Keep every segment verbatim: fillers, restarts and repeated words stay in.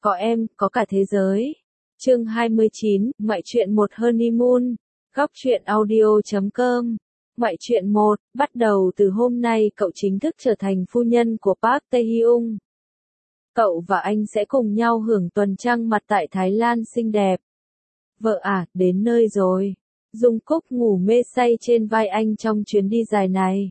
Có em, có cả thế giới. Chương hai mươi chín, Ngoại truyện một Honeymoon. Góc truyện audio chấm com. Ngoại truyện một, bắt đầu từ hôm nay cậu chính thức trở thành phu nhân của Park Tae-hyung. Cậu và anh sẽ cùng nhau hưởng tuần trăng mật tại Thái Lan xinh đẹp. Vợ à, đến nơi rồi. Jungkook ngủ mê say trên vai anh trong chuyến đi dài này.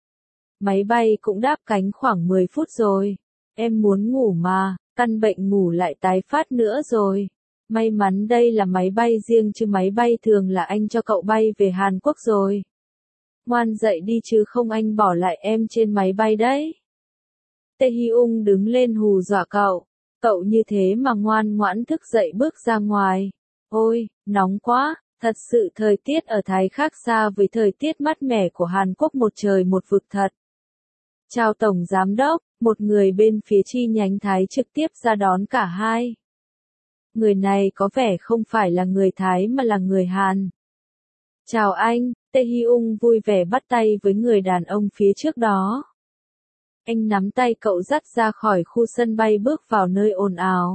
Máy bay cũng đáp cánh khoảng mười phút rồi. Em muốn ngủ mà, căn bệnh ngủ lại tái phát nữa rồi. May mắn đây là máy bay riêng chứ máy bay thường là anh cho cậu bay về Hàn Quốc rồi. Ngoan dậy đi chứ không anh bỏ lại em trên máy bay đấy. Tae-hyung đứng lên hù dọa cậu. Cậu như thế mà ngoan ngoãn thức dậy bước ra ngoài. Ôi, nóng quá, thật sự thời tiết ở Thái khác xa với thời tiết mát mẻ của Hàn Quốc một trời một vực thật. Chào Tổng Giám Đốc, một người bên phía chi nhánh Thái trực tiếp ra đón cả hai. Người này có vẻ không phải là người Thái mà là người Hàn. Chào anh, Tae-hyung vui vẻ bắt tay với người đàn ông phía trước đó. Anh nắm tay cậu dắt ra khỏi khu sân bay bước vào nơi ồn ào.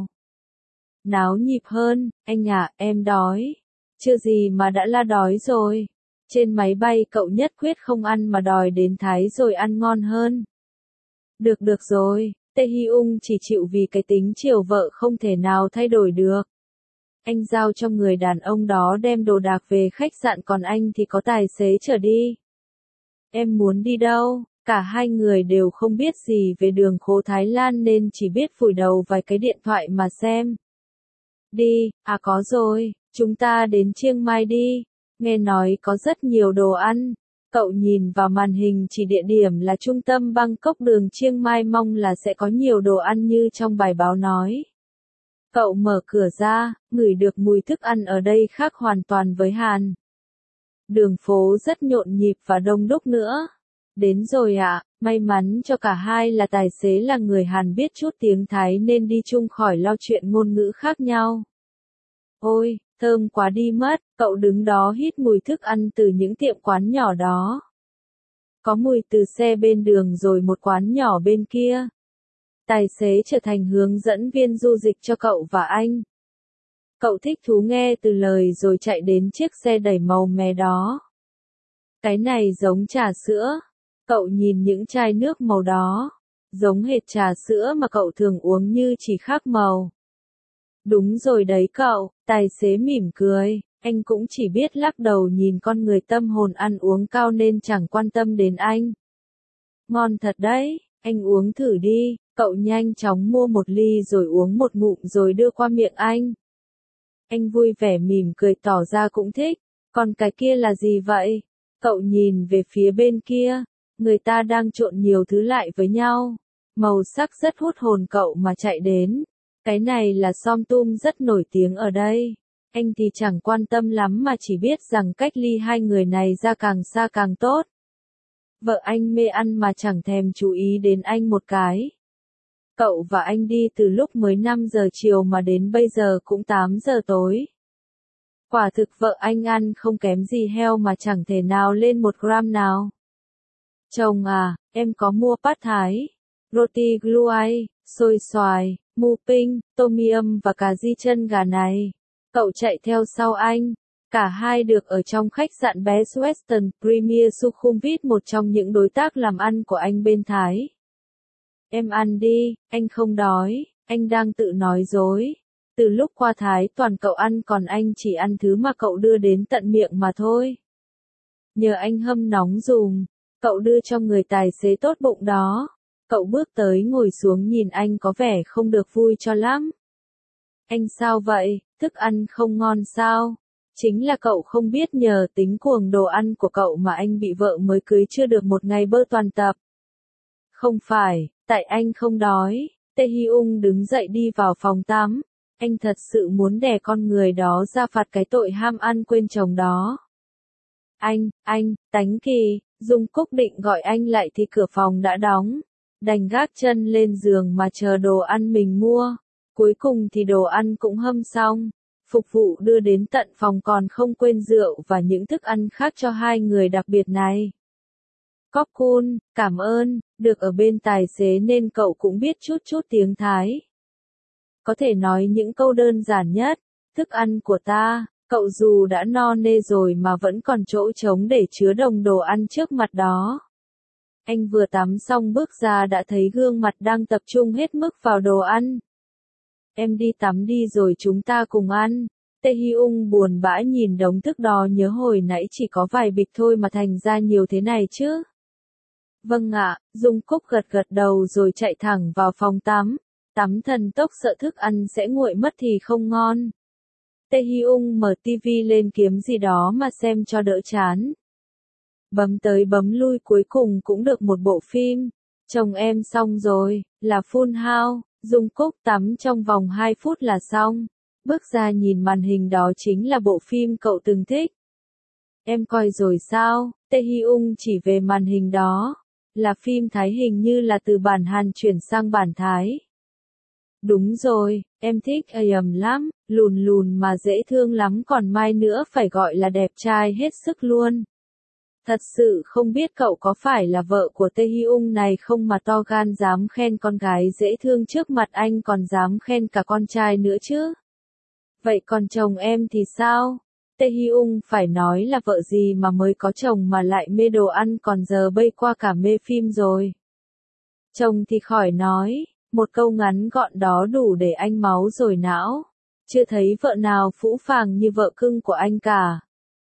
Náo nhịp hơn, anh à, em đói. Chưa gì mà đã la đói rồi. Trên máy bay cậu nhất quyết không ăn mà đòi đến Thái rồi ăn ngon hơn. Được được rồi, Tae-hyung chỉ chịu vì cái tính chiều vợ không thể nào thay đổi được. Anh giao cho người đàn ông đó đem đồ đạc về khách sạn còn anh thì có tài xế chở đi. Em muốn đi đâu? Cả hai người đều không biết gì về đường phố Thái Lan nên chỉ biết vùi đầu vài cái điện thoại mà xem. Đi, à có rồi, chúng ta đến Chiang Mai đi. Nghe nói có rất nhiều đồ ăn. Cậu nhìn vào màn hình chỉ địa điểm là trung tâm Bangkok đường Chiang Mai mong là sẽ có nhiều đồ ăn như trong bài báo nói. Cậu mở cửa ra, ngửi được mùi thức ăn ở đây khác hoàn toàn với Hàn. Đường phố rất nhộn nhịp và đông đúc nữa. Đến rồi ạ, à, may mắn cho cả hai là tài xế là người Hàn biết chút tiếng Thái nên đi chung khỏi lo chuyện ngôn ngữ khác nhau. Ôi, thơm quá đi mất, cậu đứng đó hít mùi thức ăn từ những tiệm quán nhỏ đó. Có mùi từ xe bên đường rồi một quán nhỏ bên kia. Tài xế trở thành hướng dẫn viên du lịch cho cậu và anh. Cậu thích thú nghe từ lời rồi chạy đến chiếc xe đẩy màu mè đó. Cái này giống trà sữa. Cậu nhìn những chai nước màu đó. Giống hệt trà sữa mà cậu thường uống như chỉ khác màu. Đúng rồi đấy cậu, tài xế mỉm cười, anh cũng chỉ biết lắc đầu nhìn con người tâm hồn ăn uống cao nên chẳng quan tâm đến anh. Ngon thật đấy, anh uống thử đi, cậu nhanh chóng mua một ly rồi uống một ngụm rồi đưa qua miệng anh. Anh vui vẻ mỉm cười tỏ ra cũng thích, còn cái kia là gì vậy? Cậu nhìn về phía bên kia, người ta đang trộn nhiều thứ lại với nhau, màu sắc rất hút hồn cậu mà chạy đến. Cái này là som tum rất nổi tiếng ở đây. Anh thì chẳng quan tâm lắm mà chỉ biết rằng cách ly hai người này ra càng xa càng tốt. Vợ anh mê ăn mà chẳng thèm chú ý đến anh một cái. Cậu và anh đi từ lúc mới năm giờ chiều mà đến bây giờ cũng tám giờ tối. Quả thực vợ anh ăn không kém gì heo mà chẳng thể nào lên một gram nào. Chồng à, em có mua pad thái, roti gluai, xôi xoài, mu ping, tom yum và cà ri chân gà này. Cậu chạy theo sau anh. Cả hai được ở trong khách sạn Best Western Premier Sukhumvit, một trong những đối tác làm ăn của anh bên Thái. Em ăn đi, anh không đói, anh đang tự nói dối. Từ lúc qua Thái toàn cậu ăn còn anh chỉ ăn thứ mà cậu đưa đến tận miệng mà thôi. Nhờ anh hâm nóng dùm, cậu đưa cho người tài xế tốt bụng đó. Cậu bước tới ngồi xuống nhìn anh có vẻ không được vui cho lắm. Anh sao vậy, thức ăn không ngon sao? Chính là cậu không biết nhờ tính cuồng đồ ăn của cậu mà anh bị vợ mới cưới chưa được một ngày bơ toàn tập. Không phải, tại anh không đói. Tae-hyung đứng dậy đi vào phòng tắm. Anh thật sự muốn đè con người đó ra phạt cái tội ham ăn quên chồng đó. Anh, anh, tánh kỳ, Jungkook định gọi anh lại thì cửa phòng đã đóng. Đành gác chân lên giường mà chờ đồ ăn mình mua. Cuối cùng thì đồ ăn cũng hâm xong. Phục vụ đưa đến tận phòng còn không quên rượu và những thức ăn khác cho hai người đặc biệt này. Cóc cun, cảm ơn, được ở bên tài xế nên cậu cũng biết chút chút tiếng Thái. có thể nói những câu đơn giản nhất. Thức ăn của ta, cậu dù đã no nê rồi mà vẫn còn chỗ trống để chứa đống đồ ăn trước mặt đó. Anh vừa tắm xong bước ra đã thấy gương mặt đang tập trung hết mức vào đồ ăn. Em đi tắm đi rồi chúng ta cùng ăn. Tae Hyung buồn bã nhìn đống thức đó, nhớ hồi nãy chỉ có vài bịch thôi mà thành ra nhiều thế này chứ. Vâng ạ, Dung Cúc gật gật đầu rồi chạy thẳng vào phòng tắm. Tắm thần tốc sợ thức ăn sẽ nguội mất thì không ngon. Tae Hyung mở tivi lên kiếm gì đó mà xem cho đỡ chán. Bấm tới bấm lui cuối cùng cũng được một bộ phim. Chồng em xong rồi, là Full House. Dung Cúc tắm trong vòng hai phút là xong. Bước ra nhìn màn hình đó chính là bộ phim cậu từng thích. Em coi rồi sao? Tae Hyung chỉ về màn hình đó. Là phim Thái, hình như là từ bản Hàn chuyển sang bản Thái. Đúng rồi, em thích Ayam lắm, lùn lùn mà dễ thương lắm, còn mai nữa phải gọi là đẹp trai hết sức luôn. Thật sự không biết cậu có phải là vợ của Tae Hyung này không mà to gan dám khen con gái dễ thương trước mặt anh còn dám khen cả con trai nữa chứ. Vậy còn chồng em thì sao? Tae Hyung phải nói là vợ gì mà mới có chồng mà lại mê đồ ăn, còn giờ bây qua cả mê phim rồi. Chồng thì khỏi nói, một câu ngắn gọn đó đủ để anh máu rồi não. Chưa thấy vợ nào phũ phàng như vợ cưng của anh cả.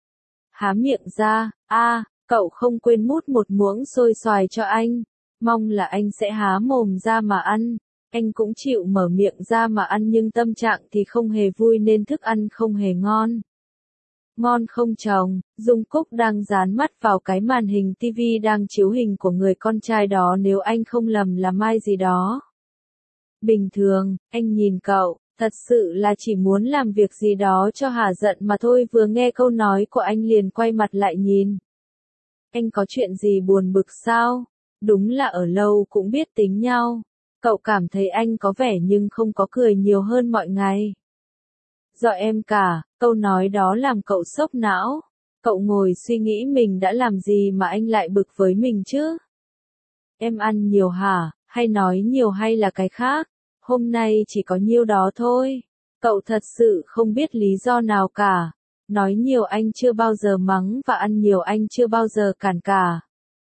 Há miệng ra, a, cậu không quên mút một muỗng xôi xoài cho anh. Mong là anh sẽ há mồm ra mà ăn. Anh cũng chịu mở miệng ra mà ăn nhưng tâm trạng thì không hề vui nên thức ăn không hề ngon. Ngon không chồng? Dung Cúc đang dán mắt vào cái màn hình tivi đang chiếu hình của người con trai đó, nếu anh không lầm là Mai gì đó. Bình thường, anh nhìn cậu, thật sự là chỉ muốn làm việc gì đó cho hả giận mà thôi. Vừa nghe câu nói của anh liền quay mặt lại nhìn. Anh có chuyện gì buồn bực sao? Đúng là ở lâu cũng biết tính nhau. Cậu cảm thấy anh có vẻ nhưng không có cười nhiều hơn mọi ngày. Do em cả, câu nói đó làm cậu sốc não. Cậu ngồi suy nghĩ mình đã làm gì mà anh lại bực với mình chứ? Em ăn nhiều hả, hay nói nhiều hay là cái khác? Hôm nay chỉ có nhiêu đó thôi. Cậu thật sự không biết lý do nào cả. Nói nhiều anh chưa bao giờ mắng và ăn nhiều anh chưa bao giờ cản cả.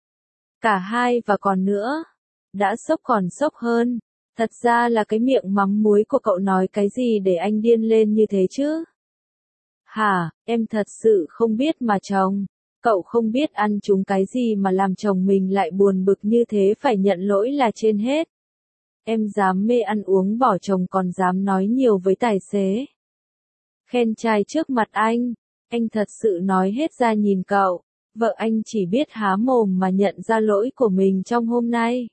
Cả hai và còn nữa. Đã sốc còn sốc hơn. Thật ra là cái miệng mắm muối của cậu nói cái gì để anh điên lên như thế chứ? Hả, em thật sự không biết mà chồng. Cậu không biết ăn chúng cái gì mà làm chồng mình lại buồn bực như thế, phải nhận lỗi là trên hết. Em dám mê ăn uống bỏ chồng còn dám nói nhiều với tài xế. Khen trai trước mặt anh. Anh thật sự nói hết ra nhìn cậu. Vợ anh chỉ biết há mồm mà nhận ra lỗi của mình trong hôm nay.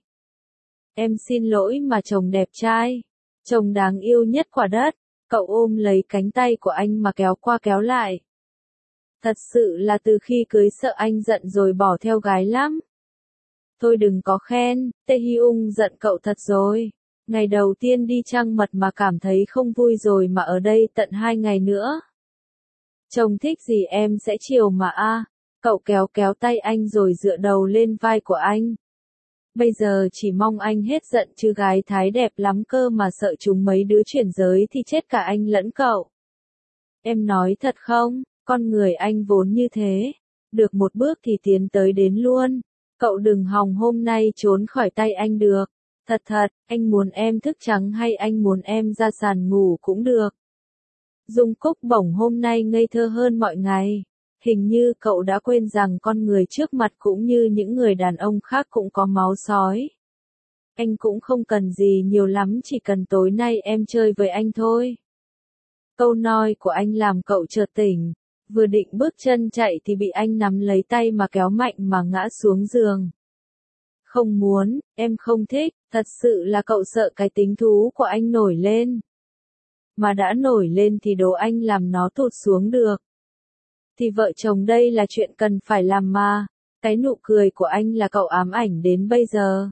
Em xin lỗi mà chồng đẹp trai. Chồng đáng yêu nhất quả đất. Cậu ôm lấy cánh tay của anh mà kéo qua kéo lại. Thật sự là từ khi cưới sợ anh giận rồi bỏ theo gái lắm. Thôi đừng có khen, Tae Hyung giận cậu thật rồi. Ngày đầu tiên đi trăng mật mà cảm thấy không vui rồi mà ở đây tận hai ngày nữa. Chồng thích gì em sẽ chiều mà a. Cậu kéo kéo tay anh rồi dựa đầu lên vai của anh. Bây giờ chỉ mong anh hết giận chứ gái Thái đẹp lắm cơ mà sợ chúng mấy đứa chuyển giới thì chết cả anh lẫn cậu. Em nói thật không, con người anh vốn như thế. Được một bước thì tiến tới đến luôn. Cậu đừng hòng hôm nay trốn khỏi tay anh được. Thật thật, anh muốn em thức trắng hay anh muốn em ra sàn ngủ cũng được. Dung Cúc bỗng hôm nay ngây thơ hơn mọi ngày. Hình như cậu đã quên rằng con người trước mặt cũng như những người đàn ông khác cũng có máu sói. Anh cũng không cần gì nhiều lắm, chỉ cần tối nay em chơi với anh thôi. Câu nói của anh làm cậu chợt tỉnh. Vừa định bước chân chạy thì bị anh nắm lấy tay mà kéo mạnh mà ngã xuống giường. Không muốn, em không thích, thật sự là cậu sợ cái tính thú của anh nổi lên. Mà đã nổi lên thì đố anh làm nó tụt xuống được. Thì vợ chồng đây là chuyện cần phải làm mà. Cái nụ cười của anh là cậu ám ảnh đến bây giờ.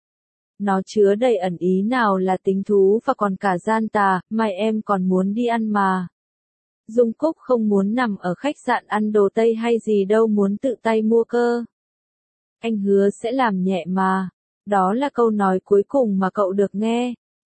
Nó chứa đầy ẩn ý nào là tính thú và còn cả gian tà, mai em còn muốn đi ăn mà. Dung Cúc không muốn nằm ở khách sạn ăn đồ Tây hay gì đâu, muốn tự tay mua cơ. Anh hứa sẽ làm nhẹ mà. Đó là câu nói cuối cùng mà cậu được nghe.